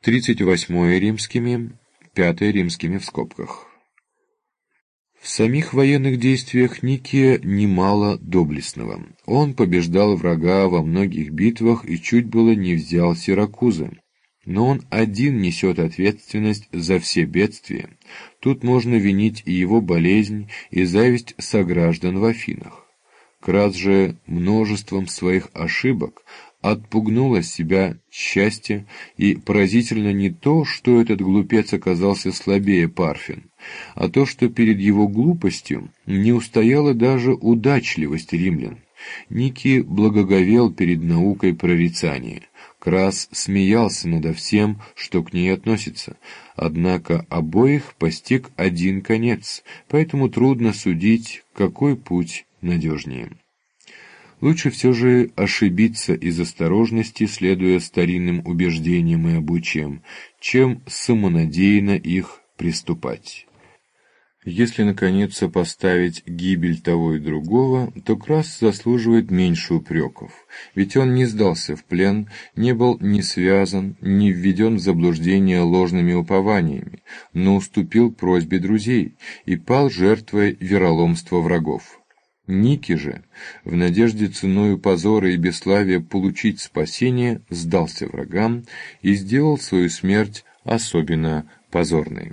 38 римскими, 5 римскими в скобках. В самих военных действиях Никия немало доблестного. Он побеждал врага во многих битвах и чуть было не взял Сиракузы. Но он один несет ответственность за все бедствия. Тут можно винить и его болезнь, и зависть сограждан в Афинах. Крас же множеством своих ошибок отпугнул от себя счастье, и поразительно не то, что этот глупец оказался слабее Парфин, а то, что перед его глупостью не устояла даже удачливость римлян. Никий благоговел перед наукой прорицания. Крас смеялся надо всем, что к ней относится, однако обоих постиг один конец, поэтому трудно судить, какой путь надежнее. Лучше все же ошибиться из осторожности, следуя старинным убеждениям и обычаям, чем самонадеянно их приступать. Если, наконец, сопоставить гибель того и другого, то Крас заслуживает меньше упреков, ведь он не сдался в плен, не был ни связан, ни введен в заблуждение ложными упованиями, но уступил просьбе друзей и пал жертвой вероломства врагов. Ники же, в надежде ценою позора и бесславия получить спасение, сдался врагам и сделал свою смерть особенно позорной.